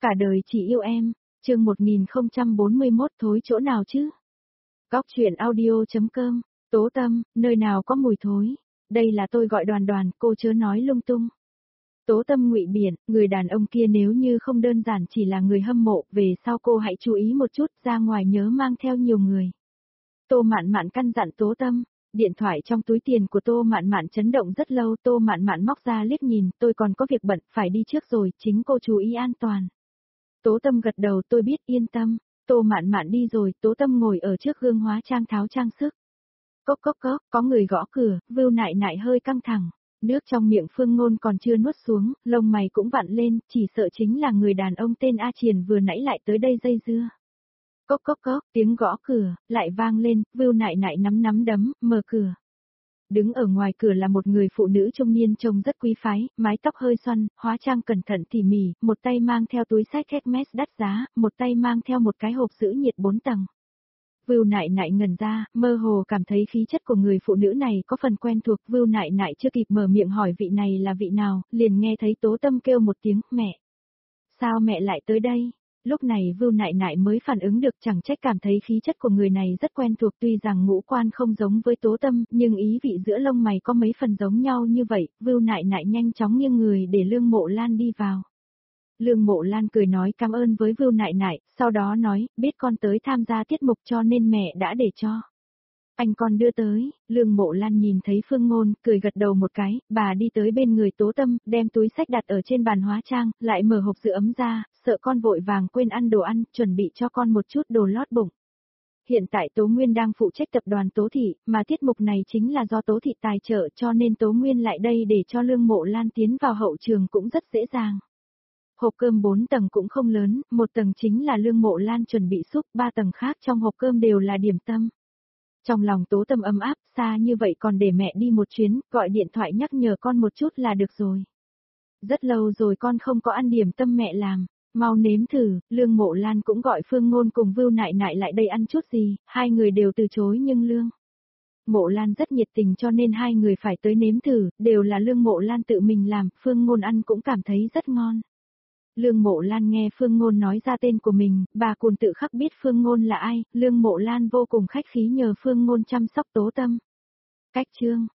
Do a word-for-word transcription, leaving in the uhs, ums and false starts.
Cả đời chỉ yêu em, chương một nghìn không trăm bốn mươi mốt thối chỗ nào chứ? Góc chuyện audio.com, Tố Tâm, nơi nào có mùi thối? Đây là tôi gọi Đoàn Đoàn, cô chớ nói lung tung. Tố Tâm ngụy biện, người đàn ông kia nếu như không đơn giản chỉ là người hâm mộ, về sau cô hãy chú ý một chút, ra ngoài nhớ mang theo nhiều người. Tô Mạn Mạn căn dặn Tố Tâm. Điện thoại trong túi tiền của Tô Mạn Mạn chấn động rất lâu, Tô Mạn Mạn móc ra liếc nhìn, tôi còn có việc bận, phải đi trước rồi, chính cô chú ý an toàn. Tố Tâm gật đầu, tôi biết, yên tâm. Tô Mạn Mạn đi rồi, Tố Tâm ngồi ở trước gương hóa trang tháo trang sức. Cốc cốc cốc, có người gõ cửa, Vưu Nại Nại hơi căng thẳng. Nước trong miệng Phương Ngôn còn chưa nuốt xuống, lông mày cũng vặn lên, chỉ sợ chính là người đàn ông tên A Triền vừa nãy lại tới đây dây dưa. Cốc cốc cốc, tiếng gõ cửa, lại vang lên, Vưu Nại Nại nắm nắm đấm, mở cửa. Đứng ở ngoài cửa là một người phụ nữ trung niên trông rất quý phái, mái tóc hơi xoăn, hóa trang cẩn thận tỉ mỉ, một tay mang theo túi xách Hermes đắt giá, một tay mang theo một cái hộp giữ nhiệt bốn tầng. Vưu Nại Nại ngẩn ra, mơ hồ cảm thấy khí chất của người phụ nữ này có phần quen thuộc. Vưu Nại Nại chưa kịp mở miệng hỏi vị này là vị nào, liền nghe thấy Tố Tâm kêu một tiếng, mẹ. Sao mẹ lại tới đây? Lúc này Vưu Nại Nại mới phản ứng được, chẳng trách cảm thấy khí chất của người này rất quen thuộc, tuy rằng ngũ quan không giống với Tố Tâm, nhưng ý vị giữa lông mày có mấy phần giống nhau như vậy. Vưu Nại Nại nhanh chóng nghiêng người để Lương Mộ Lan đi vào. Lương Mộ Lan cười nói cảm ơn với Vưu Nại Nại, sau đó nói, biết con tới tham gia tiết mục cho nên mẹ đã để cho anh con đưa tới. Lương Mộ Lan nhìn thấy Phương Ngôn, cười gật đầu một cái, bà đi tới bên người Tố Tâm, đem túi xách đặt ở trên bàn hóa trang, lại mở hộp giữ ấm ra, sợ con vội vàng quên ăn đồ ăn, chuẩn bị cho con một chút đồ lót bụng. Hiện tại Tố Nguyên đang phụ trách tập đoàn Tố Thị, mà tiết mục này chính là do Tố Thị tài trợ, cho nên Tố Nguyên lại đây để cho Lương Mộ Lan tiến vào hậu trường cũng rất dễ dàng. Hộp cơm bốn tầng cũng không lớn, một tầng chính là Lương Mộ Lan chuẩn bị súp, ba tầng khác trong hộp cơm đều là điểm tâm. Trong lòng Tố Tâm ấm áp, xa như vậy còn để mẹ đi một chuyến, gọi điện thoại nhắc nhở con một chút là được rồi. Rất lâu rồi con không có ăn điểm tâm mẹ làm, mau nếm thử. Lương Mộ Lan cũng gọi Phương Ngôn cùng Vưu Nại Nại lại đây ăn chút gì, hai người đều từ chối nhưng Lương Mộ Lan rất nhiệt tình cho nên hai người phải tới nếm thử, đều là Lương Mộ Lan tự mình làm, Phương Ngôn ăn cũng cảm thấy rất ngon. Lương Mộ Lan nghe Phương Ngôn nói ra tên của mình, bà Cùn tự khắc biết Phương Ngôn là ai, Lương Mộ Lan vô cùng khách khí nhờ Phương Ngôn chăm sóc Tố Tâm. Cách chương